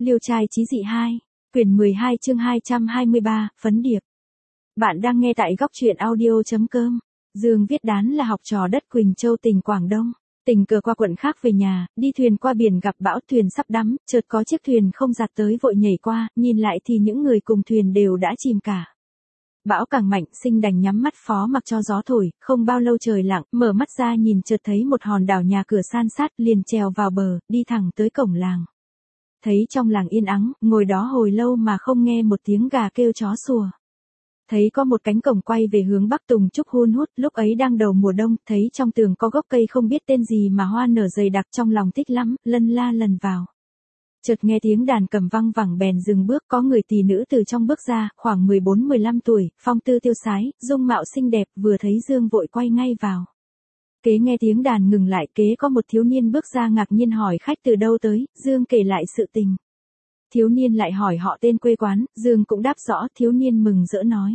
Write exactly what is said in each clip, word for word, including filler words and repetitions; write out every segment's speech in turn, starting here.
Liêu trai chí dị hai, quyển mười hai chương hai trăm hai mươi ba, Phấn Điệp. Bạn đang nghe tại góc truyện audio.com. Dương Viết Đán là học trò đất Quỳnh Châu tỉnh Quảng Đông. Tình cờ qua quận khác về nhà, đi thuyền qua biển gặp bão, thuyền sắp đắm, chợt có chiếc thuyền không giặt tới vội nhảy qua, nhìn lại thì những người cùng thuyền đều đã chìm cả. Bão càng mạnh, Sinh đành nhắm mắt phó mặc cho gió thổi, không bao lâu trời lặng, mở mắt ra nhìn chợt thấy một hòn đảo nhà cửa san sát, liền trèo vào bờ, đi thẳng tới cổng làng. Thấy trong làng yên ắng, ngồi đó hồi lâu mà không nghe một tiếng gà kêu chó sủa. Thấy có một cánh cổng quay về hướng bắc tùng trúc hun hút, lúc ấy đang đầu mùa đông, thấy trong tường có gốc cây không biết tên gì mà hoa nở dày đặc, trong lòng thích lắm, lân la lần vào. Chợt nghe tiếng đàn cầm vang vẳng bèn dừng bước, có người tỳ nữ từ trong bước ra, khoảng mười bốn mười lăm tuổi, phong tư tiêu sái, dung mạo xinh đẹp, vừa thấy Dương vội quay ngay vào. Kế nghe tiếng đàn ngừng lại, kế có một thiếu niên bước ra ngạc nhiên hỏi khách từ đâu tới, Dương kể lại sự tình. Thiếu niên lại hỏi họ tên quê quán, Dương cũng đáp rõ, thiếu niên mừng rỡ nói.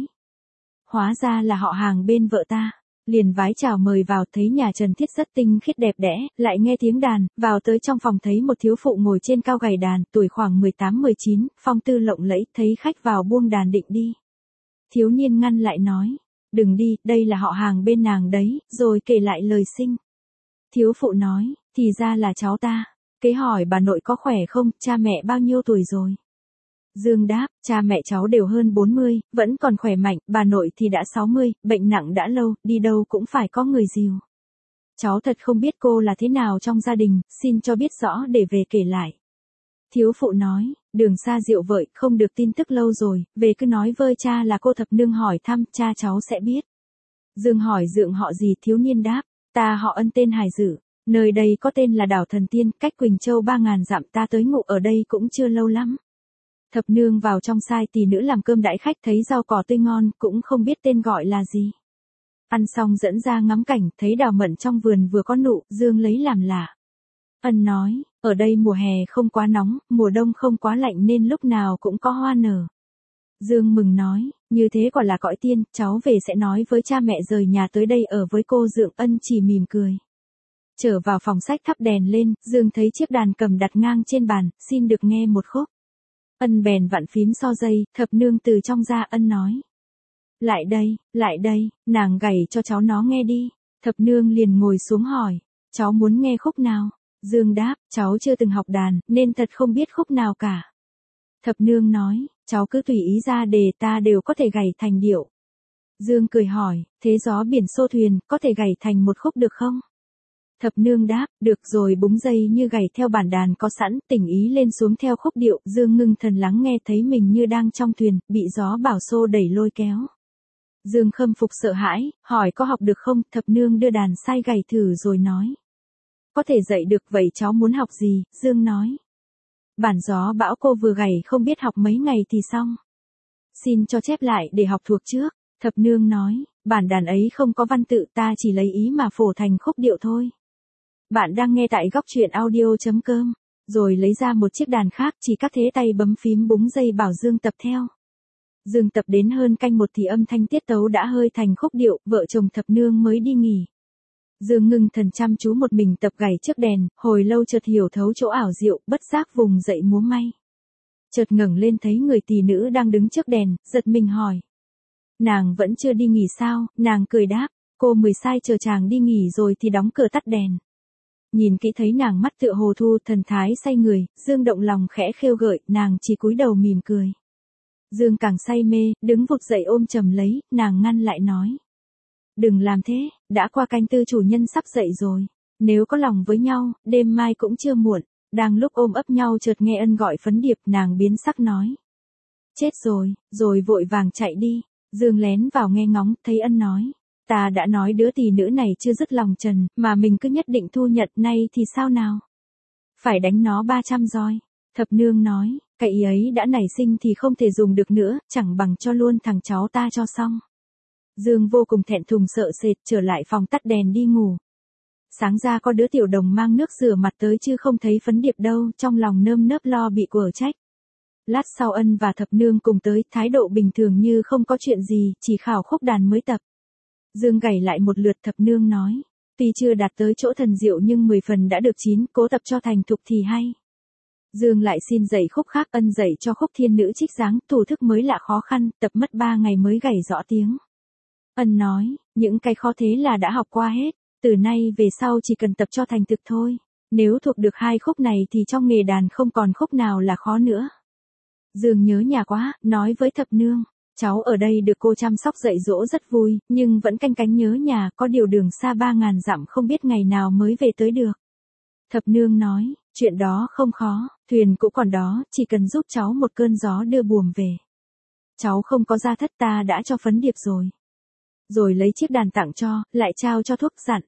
Hóa ra là họ hàng bên vợ ta. Liền vái chào mời vào, thấy nhà Trần Thiết rất tinh khiết đẹp đẽ, lại nghe tiếng đàn, vào tới trong phòng thấy một thiếu phụ ngồi trên cao gầy đàn, tuổi khoảng mười tám mười chín, phong tư lộng lẫy, thấy khách vào buông đàn định đi. Thiếu niên ngăn lại nói, đừng đi, đây là họ hàng bên nàng đấy, rồi kể lại lời sinh. Thiếu phụ nói, thì ra là cháu ta. Kế hỏi bà nội có khỏe không, cha mẹ bao nhiêu tuổi rồi? Dương đáp, cha mẹ cháu đều hơn bốn mươi, vẫn còn khỏe mạnh, bà nội thì đã sáu mươi, bệnh nặng đã lâu, đi đâu cũng phải có người dìu. Cháu thật không biết cô là thế nào trong gia đình, xin cho biết rõ để về kể lại. Thiếu phụ nói, đường xa diệu vợi, không được tin tức lâu rồi, về cứ nói với cha là cô thập nương hỏi thăm, cha cháu sẽ biết. Dương hỏi dượng họ gì, thiếu niên đáp, ta họ Ân tên Hải Dử, nơi đây có tên là đảo Thần Tiên, cách Quỳnh Châu ba ngàn dặm, ta tới ngụ ở đây cũng chưa lâu lắm. Thập nương vào trong sai tỳ nữ làm cơm đãi khách, thấy rau cỏ tươi ngon, cũng không biết tên gọi là gì. Ăn xong dẫn ra ngắm cảnh, thấy đào mận trong vườn vừa có nụ, Dương lấy làm lạ. Ân nói, ở đây mùa hè không quá nóng, mùa đông không quá lạnh nên lúc nào cũng có hoa nở. Dương mừng nói, như thế quả là cõi tiên, cháu về sẽ nói với cha mẹ rời nhà tới đây ở với cô dượng. Ân chỉ mỉm cười. Trở vào phòng sách thắp đèn lên, Dương thấy chiếc đàn cầm đặt ngang trên bàn, xin được nghe một khúc. Ân bèn vặn phím so dây, thập nương từ trong ra. Ân nói. Lại đây, lại đây, nàng gảy cho cháu nó nghe đi. Thập nương liền ngồi xuống hỏi, cháu muốn nghe khúc nào? Dương đáp, cháu chưa từng học đàn, nên thật không biết khúc nào cả. Thập nương nói, cháu cứ tùy ý ra đề, ta đều có thể gảy thành điệu. Dương cười hỏi, thế gió biển xô thuyền, có thể gảy thành một khúc được không? Thập nương đáp, được rồi, búng dây như gảy theo bản đàn có sẵn, tình ý lên xuống theo khúc điệu. Dương ngưng thần lắng nghe, thấy mình như đang trong thuyền, bị gió bảo xô đẩy lôi kéo. Dương khâm phục sợ hãi, hỏi có học được không? Thập nương đưa đàn sai gảy thử rồi nói. Có thể dạy được, vậy cháu muốn học gì? Dương nói. Bản gió bão cô vừa gảy không biết học mấy ngày thì xong. Xin cho chép lại để học thuộc trước. Thập nương nói, bản đàn ấy không có văn tự, ta chỉ lấy ý mà phổ thành khúc điệu thôi. Bạn đang nghe tại góc truyện audio.com, rồi lấy ra một chiếc đàn khác, chỉ các thế tay bấm phím búng dây bảo Dương tập theo. Dương tập đến hơn canh một thì âm thanh tiết tấu đã hơi thành khúc điệu, vợ chồng thập nương mới đi nghỉ. Dương ngưng thần chăm chú một mình tập gảy trước đèn, hồi lâu chợt hiểu thấu chỗ ảo diệu, bất giác vùng dậy múa may. Chợt ngẩng lên thấy người tỳ nữ đang đứng trước đèn, giật mình hỏi. Nàng vẫn chưa đi nghỉ sao? Nàng cười đáp, cô mười sai chờ chàng đi nghỉ rồi thì đóng cửa tắt đèn. Nhìn kỹ thấy nàng mắt tựa hồ thu, thần thái say người, Dương động lòng khẽ khêu gợi, nàng chỉ cúi đầu mỉm cười. Dương càng say mê, đứng vụt dậy ôm chầm lấy, nàng ngăn lại nói. Đừng làm thế, đã qua canh tư chủ nhân sắp dậy rồi. Nếu có lòng với nhau, đêm mai cũng chưa muộn. Đang lúc ôm ấp nhau chợt nghe Ân gọi Phấn Điệp, nàng biến sắc nói. Chết rồi, rồi vội vàng chạy đi. Dương lén vào nghe ngóng, thấy Ân nói. Ta đã nói đứa tỳ nữ này chưa dứt lòng trần, mà mình cứ nhất định thu nhận, nay thì sao nào? Phải đánh nó ba trăm roi. Thập nương nói, cái ý ấy đã nảy sinh thì không thể dùng được nữa, chẳng bằng cho luôn thằng cháu ta cho xong. Dương vô cùng thẹn thùng sợ sệt, trở lại phòng tắt đèn đi ngủ. Sáng ra có đứa tiểu đồng mang nước rửa mặt tới chứ không thấy Phấn Điệp đâu, trong lòng nơm nớp lo bị quở trách. Lát sau Ân và thập nương cùng tới, thái độ bình thường như không có chuyện gì, chỉ khảo khúc đàn mới tập. Dương gảy lại một lượt, thập nương nói, tuy chưa đạt tới chỗ thần diệu nhưng mười phần đã được chín, cố tập cho thành thục thì hay. Dương lại xin dạy khúc khác, ân dạy cho khúc thiên nữ trích dáng, thủ thức mới lạ khó khăn, tập mất ba ngày mới gảy rõ tiếng. Ân nói, những cái khó thế là đã học qua hết, từ nay về sau chỉ cần tập cho thành thực thôi. Nếu thuộc được hai khúc này thì trong nghề đàn không còn khúc nào là khó nữa. Dương nhớ nhà quá, nói với thập nương, cháu ở đây được cô chăm sóc dạy dỗ rất vui, nhưng vẫn canh cánh nhớ nhà, có điều đường xa ba ngàn dặm không biết ngày nào mới về tới được. Thập nương nói, chuyện đó không khó, thuyền cũng còn đó, chỉ cần giúp cháu một cơn gió đưa buồm về. Cháu không có gia thất ta đã cho Phấn Điệp rồi. Rồi lấy chiếc đàn tặng cho, lại trao cho thuốc dặn.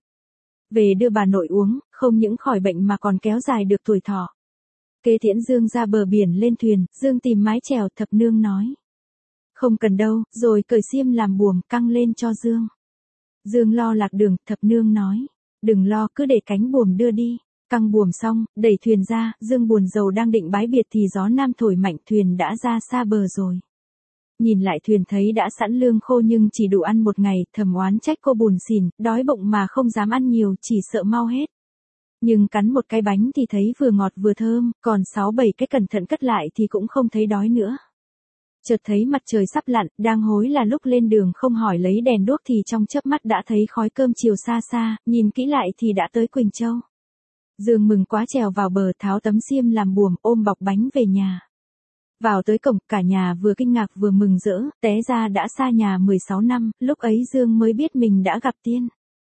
Về đưa bà nội uống, không những khỏi bệnh mà còn kéo dài được tuổi thọ. Kế tiễn Dương ra bờ biển lên thuyền, Dương tìm mái chèo, thập nương nói. Không cần đâu, rồi cởi xiêm làm buồm, căng lên cho Dương. Dương lo lạc đường, thập nương nói. Đừng lo, cứ để cánh buồm đưa đi. Căng buồm xong, đẩy thuyền ra, Dương buồn rầu đang định bái biệt thì gió nam thổi mạnh, thuyền đã ra xa bờ rồi. Nhìn lại thuyền thấy đã sẵn lương khô nhưng chỉ đủ ăn một ngày, thầm oán trách cô buồn xỉn, đói bụng mà không dám ăn nhiều, chỉ sợ mau hết. Nhưng cắn một cái bánh thì thấy vừa ngọt vừa thơm, còn sáu bảy cái cẩn thận cất lại thì cũng không thấy đói nữa. Chợt thấy mặt trời sắp lặn, đang hối là lúc lên đường không hỏi lấy đèn đuốc thì trong chớp mắt đã thấy khói cơm chiều xa xa, nhìn kỹ lại thì đã tới Quỳnh Châu. Dương mừng quá trèo vào bờ, tháo tấm xiêm làm buồm, ôm bọc bánh về nhà. Vào tới cổng, cả nhà vừa kinh ngạc vừa mừng rỡ, té ra đã xa nhà mười sáu năm, lúc ấy Dương mới biết mình đã gặp tiên.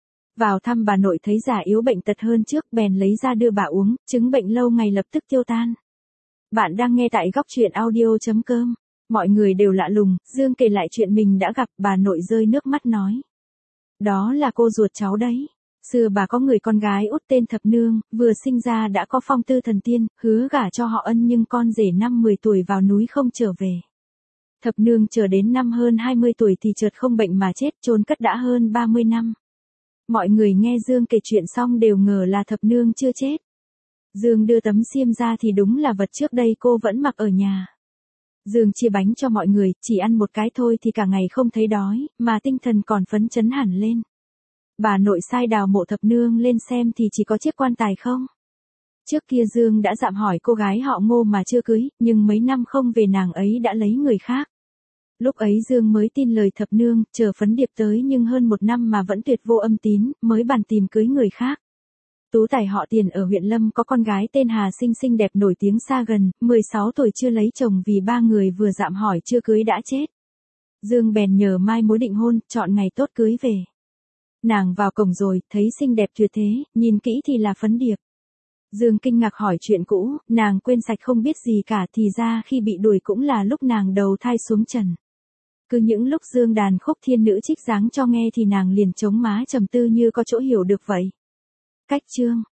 Vào thăm bà nội thấy già yếu bệnh tật hơn trước, bèn lấy ra đưa bà uống, chứng bệnh lâu ngày lập tức tiêu tan. Bạn đang nghe tại góc truyện audio chấm com. Mọi người đều lạ lùng, Dương kể lại chuyện mình đã gặp, bà nội rơi nước mắt nói. Đó là cô ruột cháu đấy. Xưa bà có người con gái út tên Thập Nương, vừa sinh ra đã có phong tư thần tiên, hứa gả cho họ Ân nhưng con rể năm mười tuổi vào núi không trở về. Thập Nương chờ đến năm hơn hai mươi tuổi thì chợt không bệnh mà chết, chôn cất đã hơn ba mươi năm. Mọi người nghe Dương kể chuyện xong đều ngờ là Thập Nương chưa chết. Dương đưa tấm xiêm ra thì đúng là vật trước đây cô vẫn mặc ở nhà. Dương chia bánh cho mọi người, chỉ ăn một cái thôi thì cả ngày không thấy đói, mà tinh thần còn phấn chấn hẳn lên. Bà nội sai đào mộ Thập Nương lên xem thì chỉ có chiếc quan tài không. Trước kia Dương đã dạm hỏi cô gái họ Ngô mà chưa cưới, nhưng mấy năm không về nàng ấy đã lấy người khác. Lúc ấy Dương mới tin lời Thập Nương, chờ Phấn Điệp tới nhưng hơn một năm mà vẫn tuyệt vô âm tín, mới bàn tìm cưới người khác. Tú tài họ Tiền ở huyện Lâm có con gái tên Hà xinh xinh đẹp nổi tiếng xa gần, mười sáu tuổi chưa lấy chồng vì ba người vừa dạm hỏi chưa cưới đã chết. Dương bèn nhờ mai mối định hôn, chọn ngày tốt cưới về. Nàng vào cổng rồi, thấy xinh đẹp tuyệt thế, nhìn kỹ thì là Phấn Điệp. Dương kinh ngạc hỏi chuyện cũ, nàng quên sạch không biết gì cả, thì ra khi bị đuổi cũng là lúc nàng đầu thai xuống trần. Cứ những lúc Dương đàn khúc thiên nữ trích dáng cho nghe thì nàng liền chống má trầm tư như có chỗ hiểu được vậy. Cách chương